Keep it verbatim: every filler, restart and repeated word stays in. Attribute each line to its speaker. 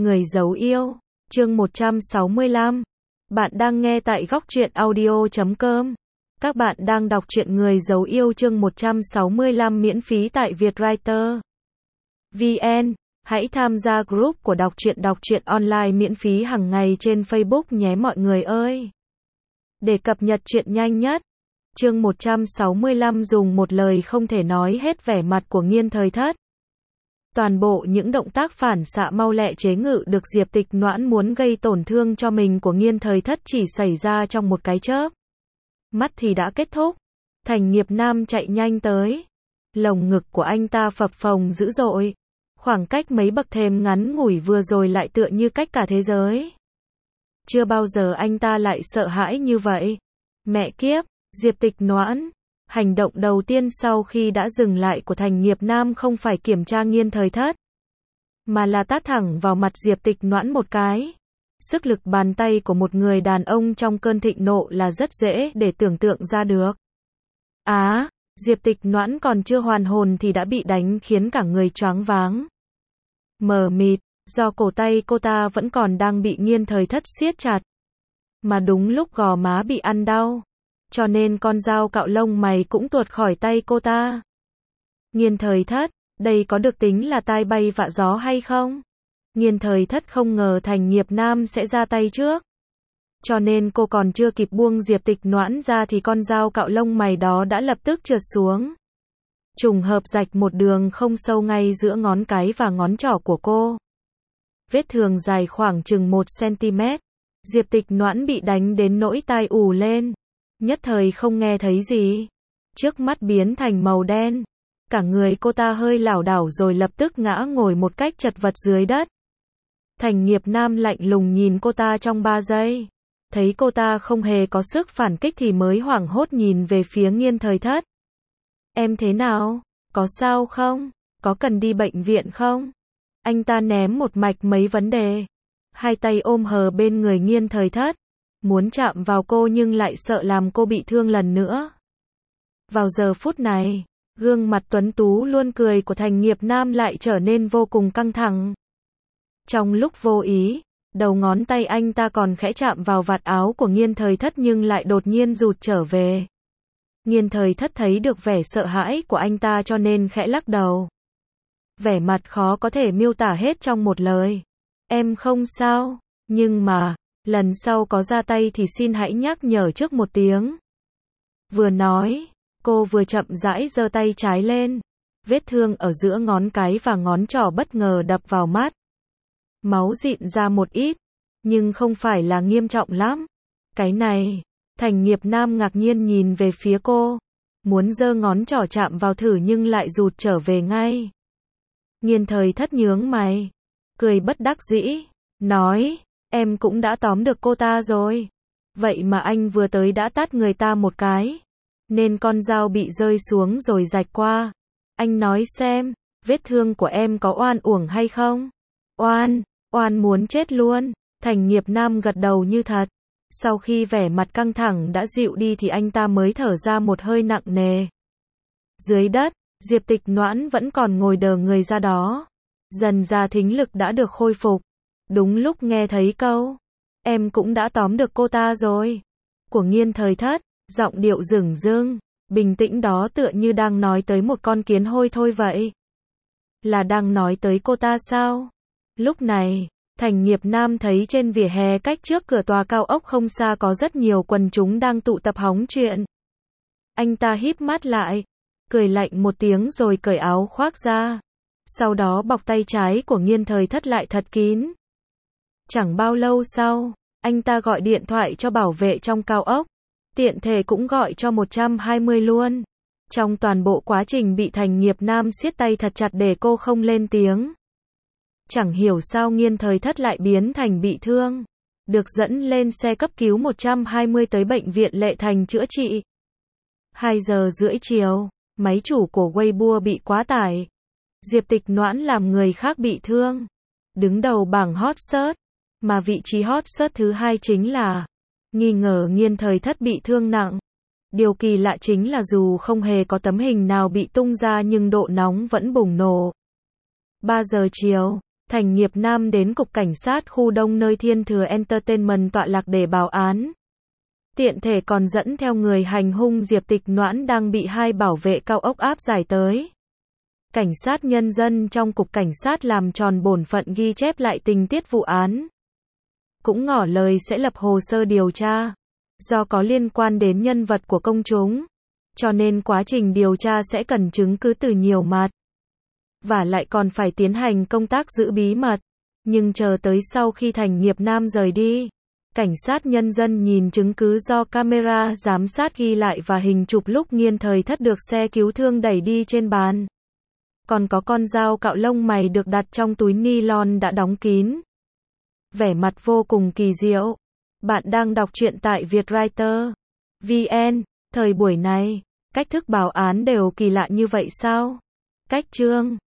Speaker 1: Người giấu yêu, chương một trăm sáu mươi lăm. Bạn đang nghe tại góc truyện audio chấm com. Các bạn đang đọc truyện Người giấu yêu chương một trăm sáu mươi lăm miễn phí tại Vietwriter chấm vn. Hãy tham gia group của đọc truyện đọc truyện online miễn phí hàng ngày trên Facebook nhé mọi người ơi. Để cập nhật truyện nhanh nhất. Chương một trăm sáu mươi lăm dùng một lời không thể nói hết vẻ mặt của Nghiên Thời Thất. Toàn bộ những động tác phản xạ mau lẹ chế ngự được Diệp Tịch Noãn muốn gây tổn thương cho mình của Nghiên Thời Thất chỉ xảy ra trong một cái chớp mắt thì đã kết thúc. Thành Nghiệp Nam chạy nhanh tới. Lồng ngực của anh ta phập phồng dữ dội. Khoảng cách mấy bậc thềm ngắn ngủi vừa rồi lại tựa như cách cả thế giới. Chưa bao giờ anh ta lại sợ hãi như vậy. Mẹ kiếp, Diệp Tịch Noãn. Hành động đầu tiên sau khi đã dừng lại của Thành Nghiệp Nam không phải kiểm tra Nghiên Thời Thất, mà là tát thẳng vào mặt Diệp Tịch Noãn một cái. Sức lực bàn tay của một người đàn ông trong cơn thịnh nộ là rất dễ để tưởng tượng ra được. Á, à, Diệp Tịch Noãn còn chưa hoàn hồn thì đã bị đánh khiến cả người choáng váng. Mờ mịt, do cổ tay cô ta vẫn còn đang bị Nghiên Thời Thất siết chặt. Mà đúng lúc gò má bị ăn đau. Cho nên con dao cạo lông mày cũng tuột khỏi tay cô ta. Nghiên Thời Thất, đây có được tính là tai bay vạ gió hay không? Nghiên Thời Thất không ngờ Thành Nghiệp Nam sẽ ra tay trước. Cho nên cô còn chưa kịp buông Diệp Tịch Noãn ra thì con dao cạo lông mày đó đã lập tức trượt xuống. Trùng hợp rạch một đường không sâu ngay giữa ngón cái và ngón trỏ của cô. Vết thương dài khoảng chừng một xăng-ti-mét. Diệp Tịch Noãn bị đánh đến nỗi tai ù lên. Nhất thời không nghe thấy gì. Trước mắt biến thành màu đen. Cả người cô ta hơi lảo đảo rồi lập tức ngã ngồi một cách chật vật dưới đất. Thành Nghiệp Nam lạnh lùng nhìn cô ta trong ba giây. Thấy cô ta không hề có sức phản kích thì mới hoảng hốt nhìn về phía Nghiên Thời Thất. Em thế nào? Có sao không? Có cần đi bệnh viện không? Anh ta ném một mạch mấy vấn đề. Hai tay ôm hờ bên người Nghiên Thời Thất. Muốn chạm vào cô nhưng lại sợ làm cô bị thương lần nữa. Vào giờ phút này, gương mặt tuấn tú luôn cười của Thành Nghiệp Nam lại trở nên vô cùng căng thẳng. Trong lúc vô ý, đầu ngón tay anh ta còn khẽ chạm vào vạt áo của Nghiên Thời Thất nhưng lại đột nhiên rụt trở về. Nghiên Thời Thất thấy được vẻ sợ hãi của anh ta cho nên khẽ lắc đầu. Vẻ mặt khó có thể miêu tả hết trong một lời. Em không sao, nhưng mà... lần sau có ra tay thì xin hãy nhắc nhở trước một tiếng. Vừa nói, cô vừa chậm rãi giơ tay trái lên. Vết thương ở giữa ngón cái và ngón trỏ bất ngờ đập vào mắt. Máu dịn ra một ít, nhưng không phải là nghiêm trọng lắm. Cái này, Thành Nghiệp Nam ngạc nhiên nhìn về phía cô. Muốn giơ ngón trỏ chạm vào thử nhưng lại rụt trở về ngay. Nghiên Thời Thất nhướng mày, cười bất đắc dĩ, nói. Em cũng đã tóm được cô ta rồi. Vậy mà anh vừa tới đã tát người ta một cái. Nên con dao bị rơi xuống rồi rạch qua. Anh nói xem, vết thương của em có oan uổng hay không? Oan, oan muốn chết luôn. Thành Nghiệp Nam gật đầu như thật. Sau khi vẻ mặt căng thẳng đã dịu đi thì anh ta mới thở ra một hơi nặng nề. Dưới đất, Diệp Tịch Noãn vẫn còn ngồi đờ người ra đó. Dần ra thính lực đã được khôi phục. Đúng lúc nghe thấy câu, em cũng đã tóm được cô ta rồi, của Nghiên Thời Thất, giọng điệu dửng dưng, bình tĩnh đó tựa như đang nói tới một con kiến hôi thôi vậy. Là đang nói tới cô ta sao? Lúc này, Thành Nghiệp Nam thấy trên vỉa hè cách trước cửa tòa cao ốc không xa có rất nhiều quần chúng đang tụ tập hóng chuyện. Anh ta híp mắt lại, cười lạnh một tiếng rồi cởi áo khoác ra. Sau đó bọc tay trái của Nghiên Thời Thất lại thật kín. Chẳng bao lâu sau, anh ta gọi điện thoại cho bảo vệ trong cao ốc. Tiện thể cũng gọi cho một trăm hai mươi luôn. Trong toàn bộ quá trình bị Thành Nghiệp Nam siết tay thật chặt để cô không lên tiếng. Chẳng hiểu sao Nghiên Thời Thất lại biến thành bị thương. Được dẫn lên xe cấp cứu một trăm hai mươi tới bệnh viện Lệ Thành chữa trị. hai giờ rưỡi chiều, máy chủ của Weibo bị quá tải. Diệp Tịch Noãn làm người khác bị thương. Đứng đầu bảng hot search. Mà vị trí hot search thứ hai chính là nghi ngờ Nghiên Thời Thất bị thương nặng. Điều kỳ lạ chính là dù không hề có tấm hình nào bị tung ra nhưng độ nóng vẫn bùng nổ. ba giờ chiều, Thành Nghiệp Nam đến Cục Cảnh sát khu Đông nơi Thiên Thừa Entertainment tọa lạc để báo án. Tiện thể còn dẫn theo người hành hung Diệp Tịch Noãn đang bị hai bảo vệ cao ốc áp giải tới. Cảnh sát nhân dân trong Cục Cảnh sát làm tròn bổn phận ghi chép lại tình tiết vụ án. Cũng ngỏ lời sẽ lập hồ sơ điều tra. Do có liên quan đến nhân vật của công chúng, cho nên quá trình điều tra sẽ cần chứng cứ từ nhiều mặt. Và lại còn phải tiến hành công tác giữ bí mật. Nhưng chờ tới sau khi Thành Nghiệp Nam rời đi, cảnh sát nhân dân nhìn chứng cứ do camera giám sát ghi lại và hình chụp lúc Nghiên Thời Thất được xe cứu thương đẩy đi trên bàn. Còn có con dao cạo lông mày được đặt trong túi nylon đã đóng kín. Vẻ mặt vô cùng kỳ diệu. Bạn đang đọc truyện tại Vietwriter chấm vn. Thời buổi này, cách thức báo án đều kỳ lạ như vậy sao? Cách chương